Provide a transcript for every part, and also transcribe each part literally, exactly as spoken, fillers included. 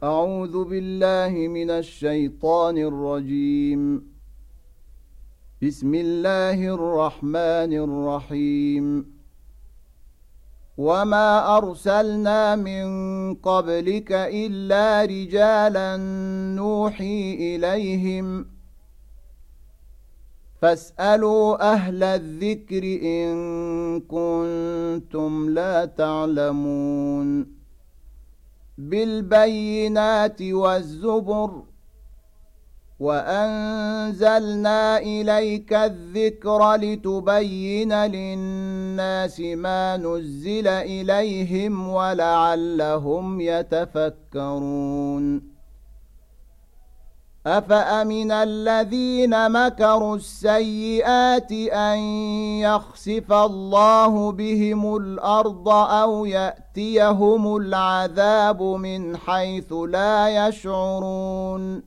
أعوذ بالله من الشيطان الرجيم. بسم الله الرحمن الرحيم. وما أرسلنا من قبلك إلا رجالا نوحي إليهم فاسألوا أهل الذكر إن كنتم لا تعلمون. بالبينات والزبر وأنزلنا إليك الذكر لتبين للناس ما نزل إليهم ولعلهم يتفكرون. أفأمن الذين مكروا السيئات أن يخسف الله بهم الأرض أو يأتيهم العذاب من حيث لا يشعرون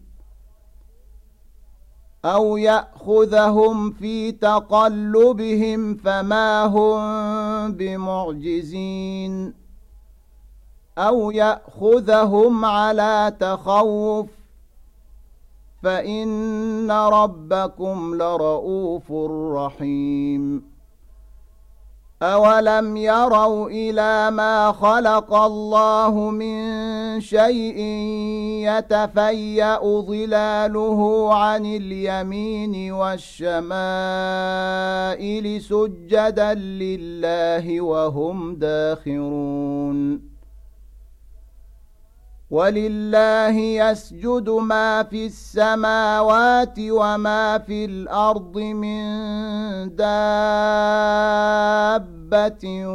أو يأخذهم في تقلبهم فما هم بمعجزين أو يأخذهم على تخوف فإن ربكم لرؤوف رحيم. أولم يروا إلى ما خلق الله من شيء يتفيأ ظلاله عن اليمين والشمائل سجدا لله وهم داخرون. ولله يسجد ما في السماوات وما في الأرض من دابة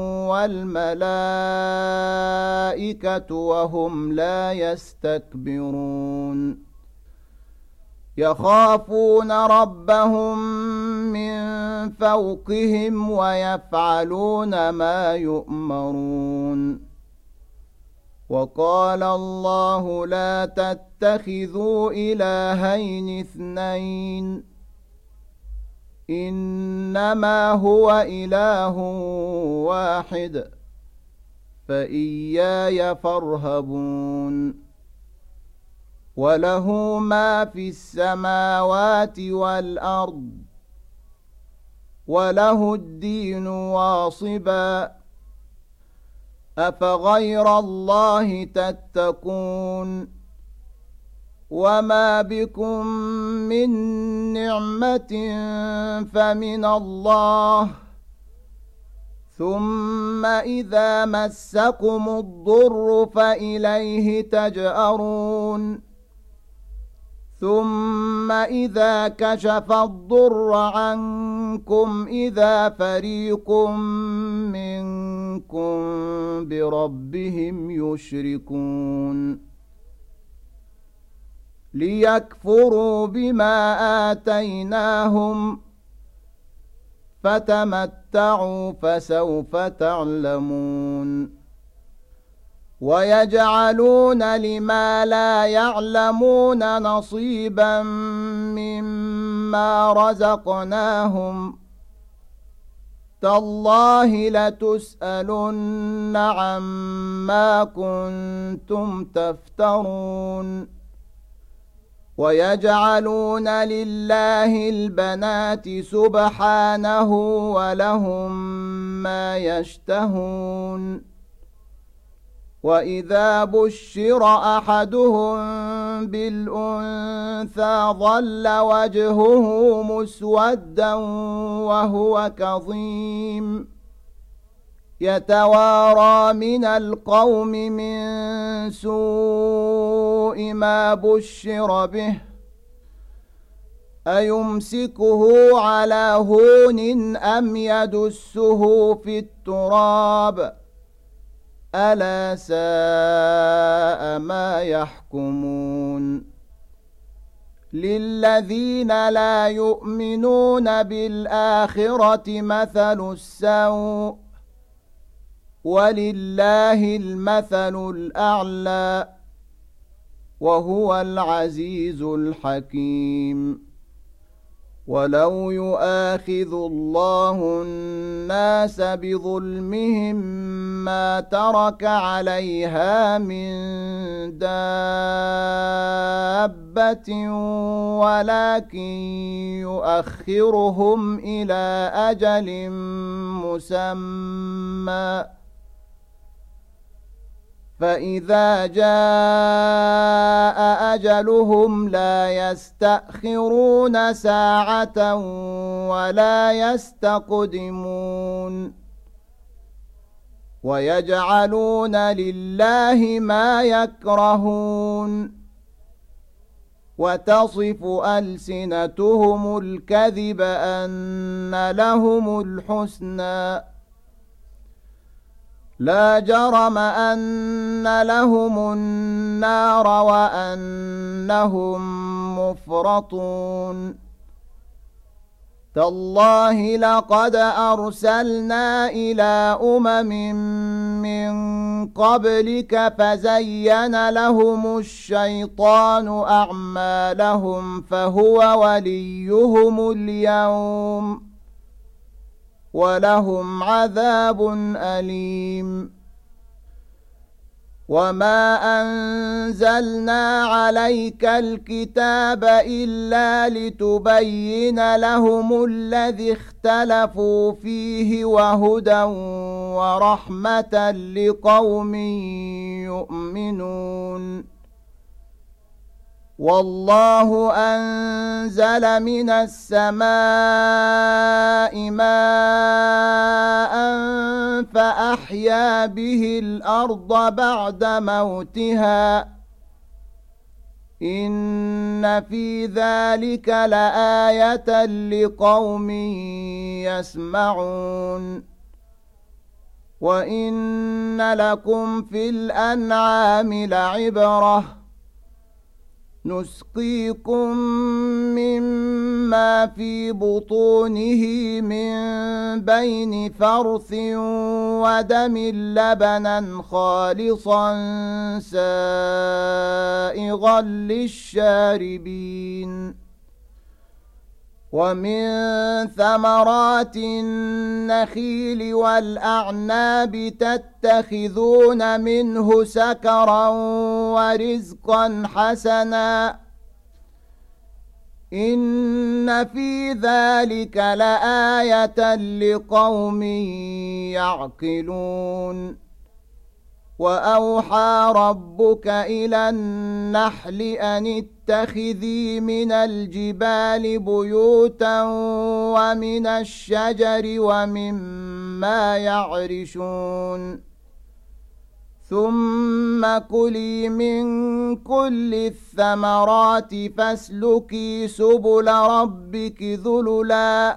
والملائكة وهم لا يستكبرون. يخافون ربهم من فوقهم ويفعلون ما يؤمرون. وقال الله لا تتخذوا إلهين اثنين إنما هو إله واحد فإياي فارهبون. وله ما في السماوات والأرض وله الدين واصبا أفغير الله تتقون. وما بكم من نعمة فمن الله ثم إذا مسكم الضر فإليه تجأرون. ثم إذا كشف الضر عنكم إذا فريق منكم بربهم يشركون. ليكفروا بما آتيناهم فتمتعوا فسوف تعلمون. ويجعلون لما لا يعلمون نصيبا مما رزقناهم تالله لتسألن عما كنتم تفترون. ويجعلون لله البنات سبحانه ولهم ما يشتهون. وإذا بشر أحدهم بالأنثى ظل وجهه مسودا وهو كظيم يتوارى من القوم من سوء ما بشر به أيمسكه على هون أم يدسه في التراب ألا ساء ما يحكمون. للذين لا يؤمنون بالآخرة مثل السوء ولله المثل الأعلى وهو العزيز الحكيم. ولو يؤاخذ الله الناس بظلمهم ما ترك عليها من دابة ولكن يؤخرهم إلى أجل مسمى فإذا جاء أجلهم لا يستأخرون ساعة ولا يستقدمون ويجعلون لله ما يكرهون وتصف ألسنتهم الكذب أن لهم الحسنى لا جرم أن لهم النار وأنهم مفرطون تالله لقد أرسلنا إلى أمم من قبلك فزين لهم الشيطان أعمالهم فهو وليهم اليوم ولهم عذاب أليم وما أنزلنا عليك الكتاب إلا لتبين لهم الذي اختلفوا فيه وهدى ورحمة لقوم يؤمنون والله أنزل من السماء ماء فأحيا به الأرض بعد موتها إن في ذلك لآية لقوم يسمعون وإن لكم في الأنعام لعبرة نسقيكم مما في بطونه من بين فرث ودم لبنا خالصا سائغا للشاربين ومن ثمرات النخيل والأعناب تتخذون منه سكرا ورزقا حسنا إن في ذلك لآية لقوم يعقلون وأوحى ربك إلى النحل أن اتخذي من الجبال بيوتا ومن الشجر ومما يعرشون ثم كلي من كل الثمرات فاسلكي سبل ربك ذللا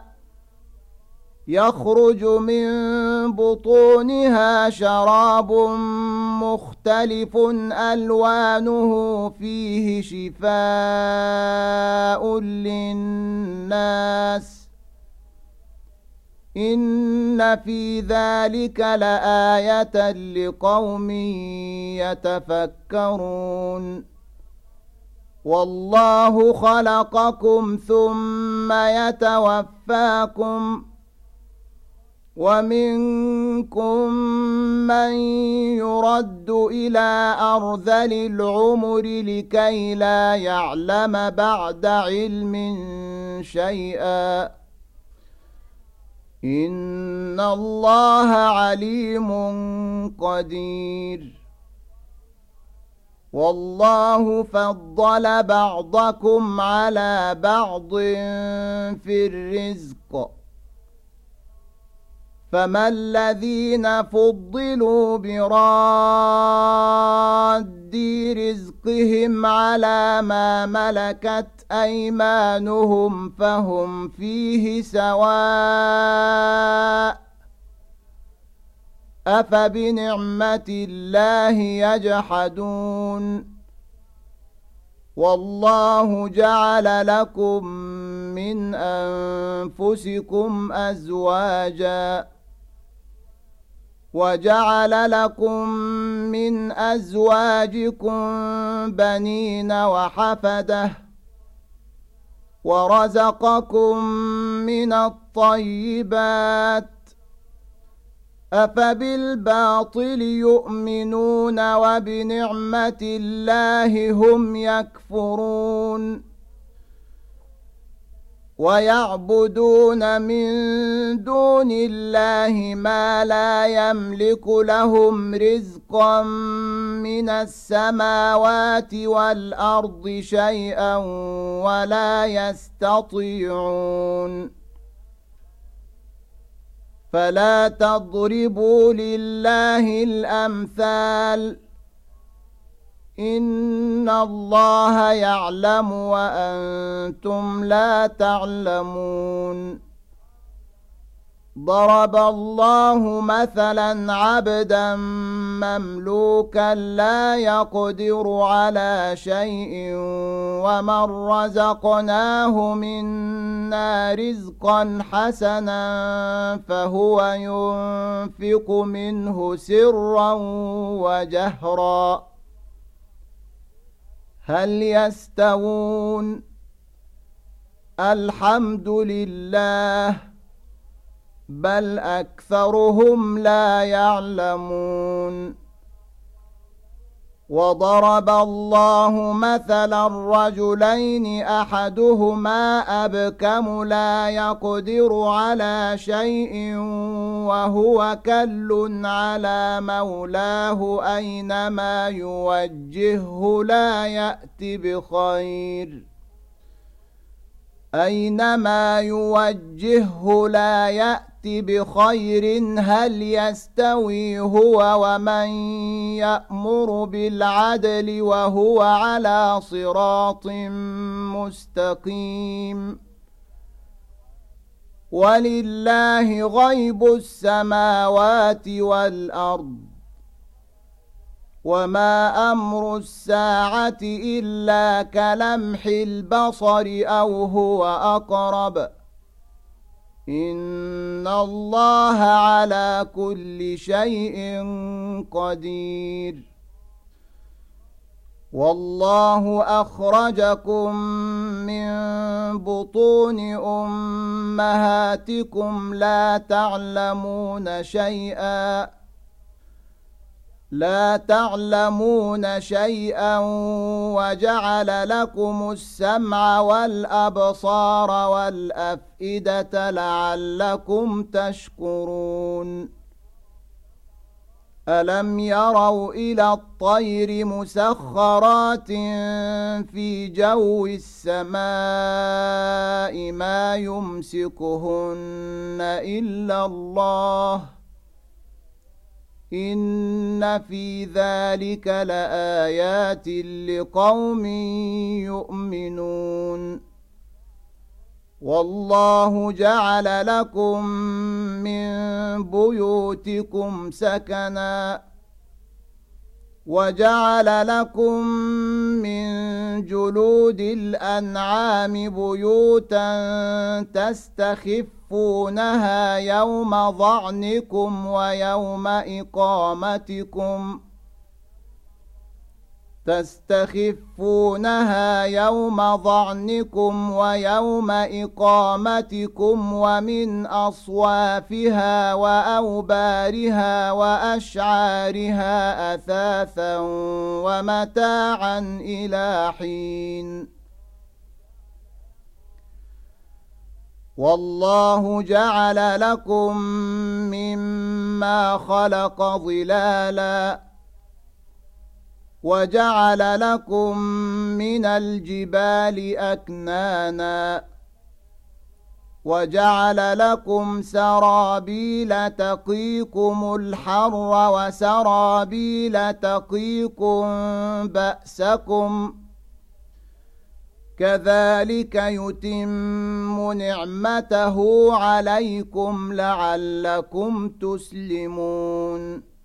يخرج من بطونها شراب مختلف ألوانه فيه شفاء للناس إن في ذلك لآية لقوم يتفكرون والله خلقكم ثم يتوفاكم ومنكم من يرد إلى أرذل العمر لكي لا يعلم بعد علم شيئا إن الله عليم قدير والله فضل بعضكم على بعض في الرزق فما الذين فضلوا براد رزقهم على ما ملكت أيمانهم فهم فيه سواء أفبنعمة الله يجحدون والله جعل لكم من أنفسكم أزواجا وجعل لكم من أزواجكم بنين وحفدة ورزقكم من الطيبات أفبالباطل يؤمنون وبنعمة الله هم يكفرون ويعبدون من دون الله ما لا يملك لهم رزقا من السماوات والأرض شيئا ولا يستطيعون فلا تضربوا لله الأمثال إن الله يعلم وأنتم لا تعلمون ضرب الله مثلا عبدا مملوكا لا يقدر على شيء ومن رزقناه منا رزقا حسنا فهو ينفق منه سرا وجهرا هل يستوون الحمد لله بل أكثرهم لا يعلمون وضرب الله مثلا رجلين أحدهما أبكم لا يقدر على شيء وهو كل على مولاه أينما يوجهه لا يأتي بخير أينما يوجهه لا يأتي بخير هل يستوي هو ومن يأمر بالعدل وهو على صراط مستقيم ولله غيب السماوات والأرض وما أمر الساعة إلا كلمح البصر أو هو أقرب إن الله على كل شيء قدير والله أخرجكم من بطون أمهاتكم لا تعلمون شيئا لا تعلمون شيئا وجعل لكم السمع والأبصار والأفئدة لعلكم تشكرون ألم يروا إلى الطير مسخرات في جو السماء ما يمسكهن إلا الله إن في ذلك لآيات لقوم يؤمنون والله جعل لكم من بيوتكم سكنا وجعل لكم من جلود الأنعام بيوتا تستخفونها يوم ظعنكم ويوم إقامتكم تستخفونها يوم ظعنكم ويوم إقامتكم ومن أصوافها وأوبارها وأشعارها أثاثا ومتاعا إلى حين والله جعل لكم مما خلق ظلالا وجعل لكم من الجبال أكنانا وجعل لكم سرابيل تقيكم الحر وسرابيل تقيكم بأسكم كذلك يتم نعمته عليكم لعلكم تسلمون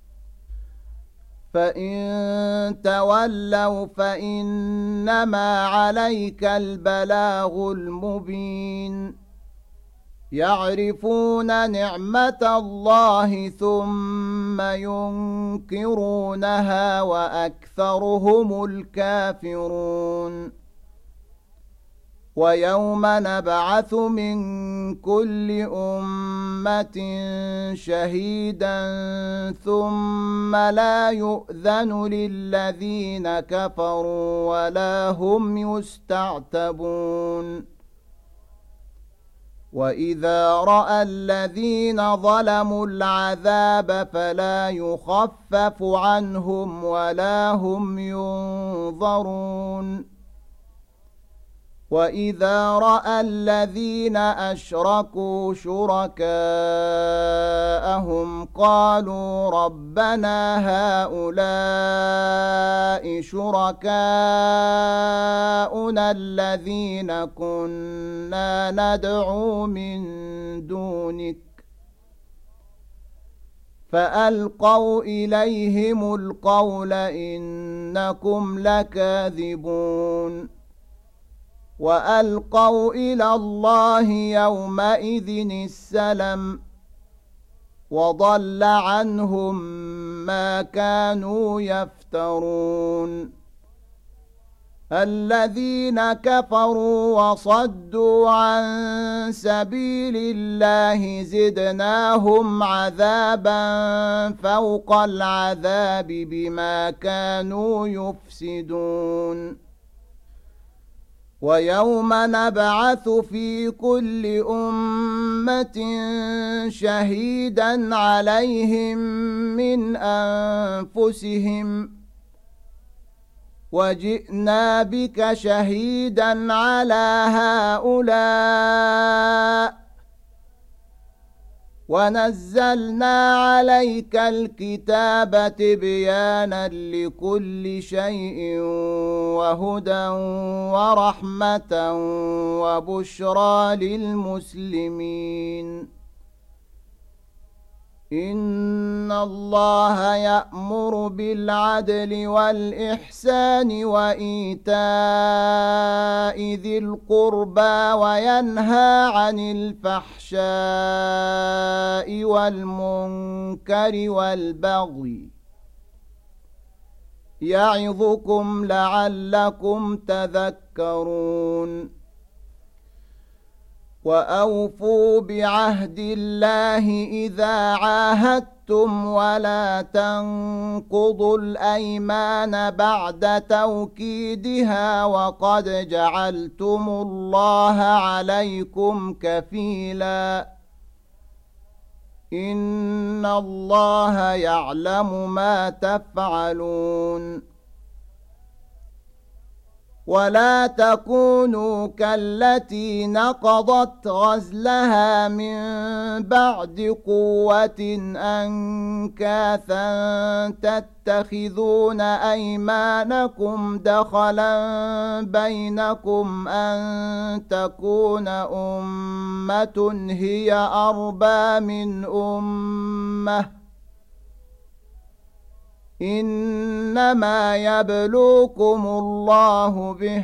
فإن تولوا فإنما عليك البلاغ المبين يعرفون نعمة الله ثم ينكرونها وأكثرهم الكافرون ويوم نبعث من كل أمة شهيدا ثم لا يؤذن للذين كفروا ولا هم يستعتبون وإذا رأى الذين ظلموا العذاب فلا يخفف عنهم ولا هم ينظرون وإذا رأى الذين أشركوا شركاءهم قالوا ربنا هؤلاء شركاؤنا الذين كنا ندعو من دونك فألقوا إليهم القول إنكم لكاذبون وألقوا إلى الله يومئذ السلم وضل عنهم ما كانوا يفترون الذين كفروا وصدوا عن سبيل الله زدناهم عذابا فوق العذاب بما كانوا يفسدون ويوم نبعث في كل أمة شهيدا عليهم من أنفسهم وجئنا بك شهيدا على هؤلاء ونزلنا عليك الكتاب تبيانا لكل شيء وهدى ورحمة وبشرى للمسلمين إن الله يأمر بالعدل والإحسان وإيتاء ذي القربى وينهى عن الفحشاء والمنكر والبغي يعظكم لعلكم تذكرون وأوفوا بعهد الله إذا عاهدتم ولا تنقضوا الأيمان بعد توكيدها وقد جعلتم الله عليكم كفيلا إن الله يعلم ما تفعلون ولا تكونوا كالتي نقضت غزلها من بعد قوة أنكاثا تتخذون أيمانكم دخلا بينكم أن تكون أمة هي أربى من أمة إنما يبلوكم الله به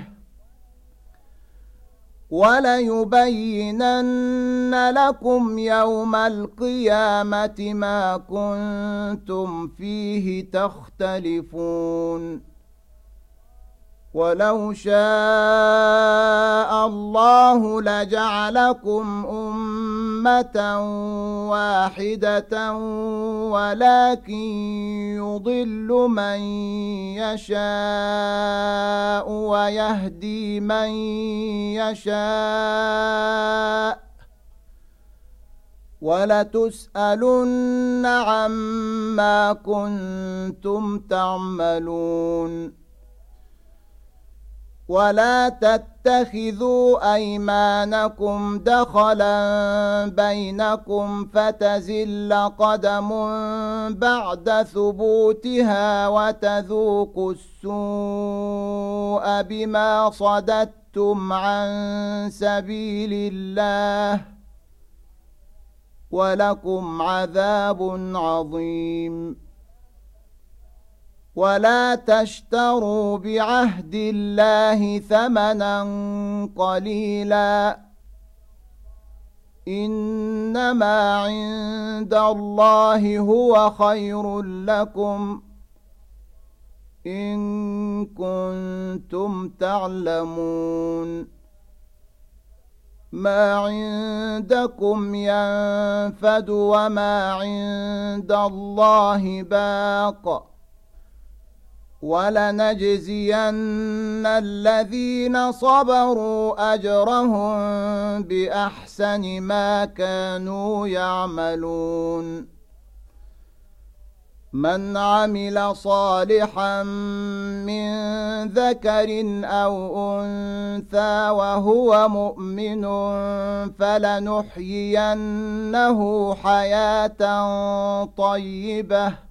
وليبينن لكم يوم القيامة ما كنتم فيه تختلفون ولو شاء الله لجعلكم أمة واحدة ولكن يضل من يشاء ويهدي من يشاء ولتسألن عما كنتم تعملون ولا تتخذوا أيمانكم دخلا بينكم فتزل قدم بعد ثبوتها وتذوقوا السوء بما صددتم عن سبيل الله ولكم عذاب عظيم ولا تشتروا بعهد الله ثمنا قليلا إنما عند الله هو خير لكم إن كنتم تعلمون ما عندكم ينفد وما عند الله باق ولنجزين الذين صبروا أجرهم بأحسن ما كانوا يعملون من عمل صالحا من ذكر أو أنثى وهو مؤمن فلنحيينه حياة طيبة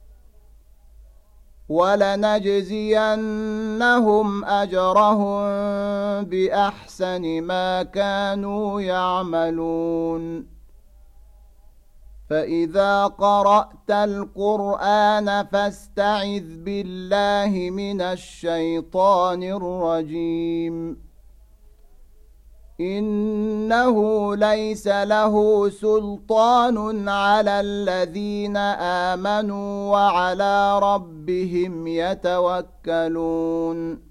ولنجزينهم أجرهم بأحسن ما كانوا يعملون فإذا قرأت القرآن فاستعذ بالله من الشيطان الرجيم إنه ليس له سلطان على الذين آمنوا وعلى ربهم يتوكلون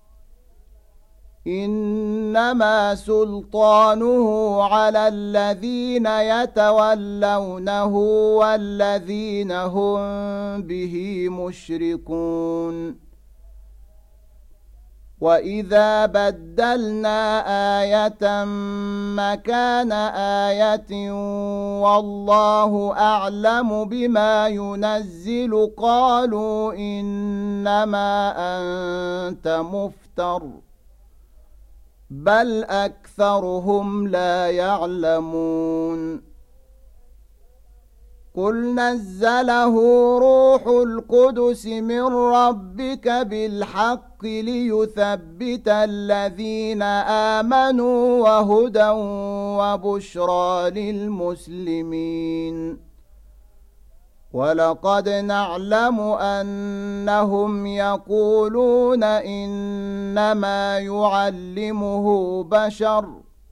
إنما سلطانه على الذين يتولونه والذين هم به مشركون وإذا بدلنا آية مكان آية والله أعلم بما ينزل قالوا إنما أنت مفتر بل أكثرهم لا يعلمون قل نزله روح القدس من ربك بالحق ليثبت الذين آمنوا وهدى وبشرى للمسلمين ولقد نعلم أنهم يقولون إنما يعلمه بشر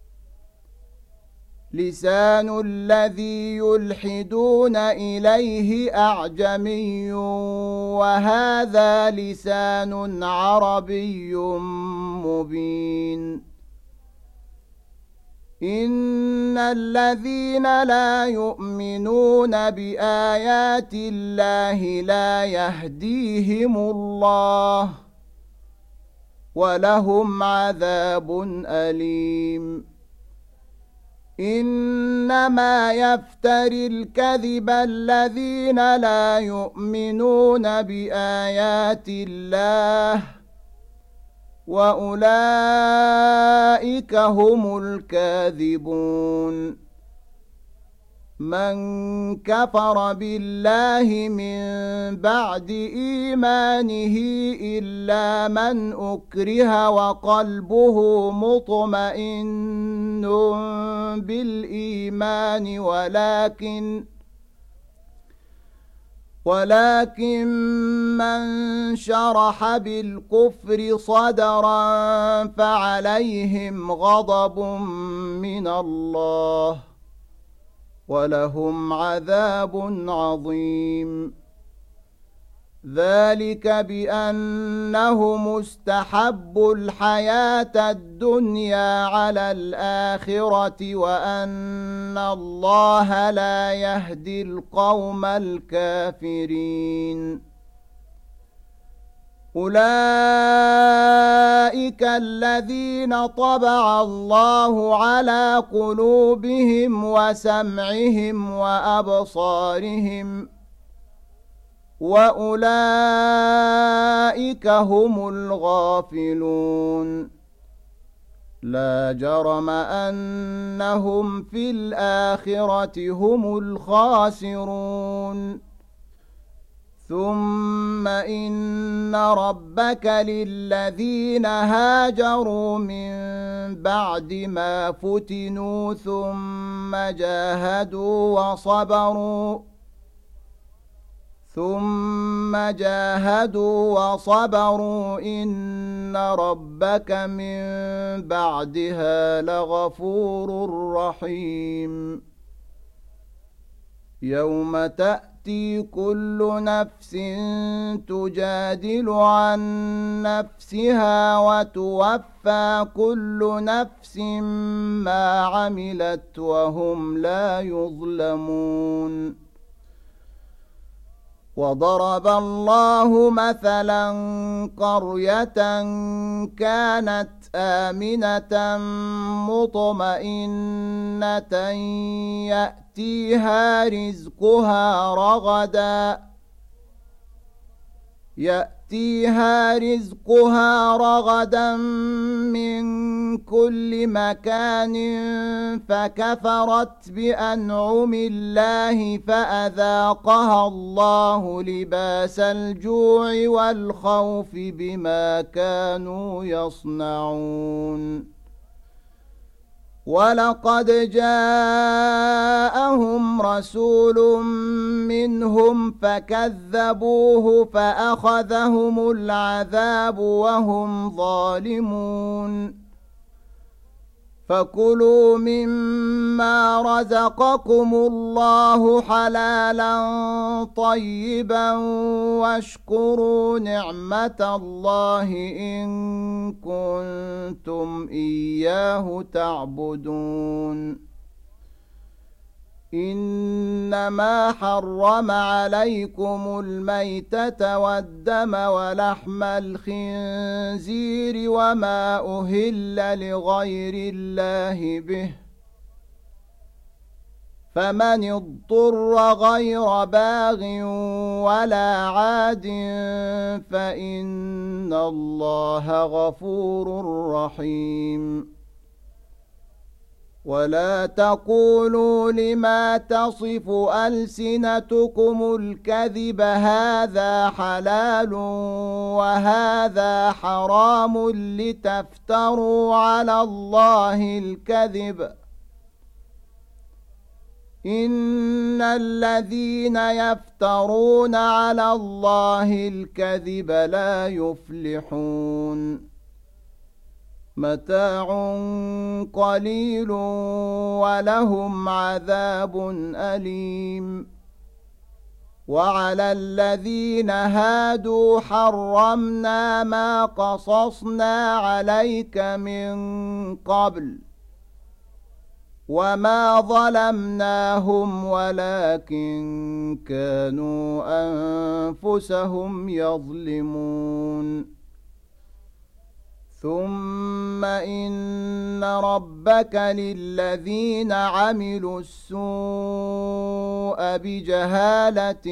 لسان الذي يلحدون إليه أعجمي وهذا لسان عربي مبين إن الذين لا يؤمنون بآيات الله لا يهديهم الله ولهم عذاب أليم إنما يفتري الكذب الذين لا يؤمنون بآيات الله وأولئك هم الكاذبون من كفر بالله من بعد إيمانه إلا من أكره وقلبه مطمئن بالإيمان ولكن ولكن من شرح بالكفر صدرا فعليهم غضب من الله ولهم عذاب عظيم ذلك بأنه مستحب الحياة الدنيا على الآخرة وأن الله لا يهدي القوم الكافرين أولئك الذين طبع الله على قلوبهم وسمعهم وأبصارهم وأولئك هم الغافلون لا جرم أنهم في الآخرة هم الخاسرون ثم إن ربك للذين هاجروا من بعد ما فتنوا ثم جاهدوا وصبروا ثم جاهدوا وصبروا إن ربك من بعدها لغفور رحيم يوم تأتي تأتي كل نفس تجادل عن نفسها وتوفى كل نفس ما عملت وهم لا يظلمون. وضرب الله مثلا قرية كانت آمنة مطمئنة يأتيها رزقها رغدا يأتيها رزقها رغدا من كل مكان فكفرت بأنعم الله فأذاقها الله لباس الجوع والخوف بما كانوا يصنعون. ولقد جاءهم رسول منهم فكذبوه فأخذهم العذاب وهم ظالمون. فكلوا مما رزقكم الله حلالا طيبا واشكروا نعمة الله إن كنتم إياه تعبدون. إنما حرم عليكم الميتة والدم ولحم الخنزير وما أهل لغير الله به، فمن اضطر غير باغ ولا عاد فإن الله غفور رحيم. ولا تقولوا لما تصف ألسنتكم الكذب هذا حلال وهذا حرام لتفتروا على الله الكذب، إن الذين يفترون على الله الكذب لا يفلحون. متاع قليل ولهم عذاب أليم. وعلى الذين هادوا حرمنا ما قصصنا عليك من قبل وما ظلمناهم ولكن كانوا أنفسهم يظلمون. ثم إن ربك للذين عملوا السوء بجهالة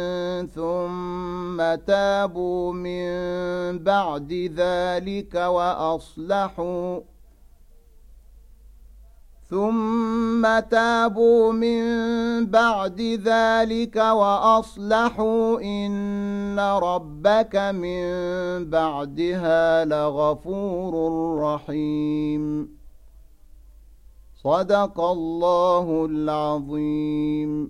ثم تابوا من بعد ذلك وأصلحوا ثم تابوا من بعد ذلك وأصلحوا إن ربك من بعدها لغفور رحيم. صدق الله العظيم.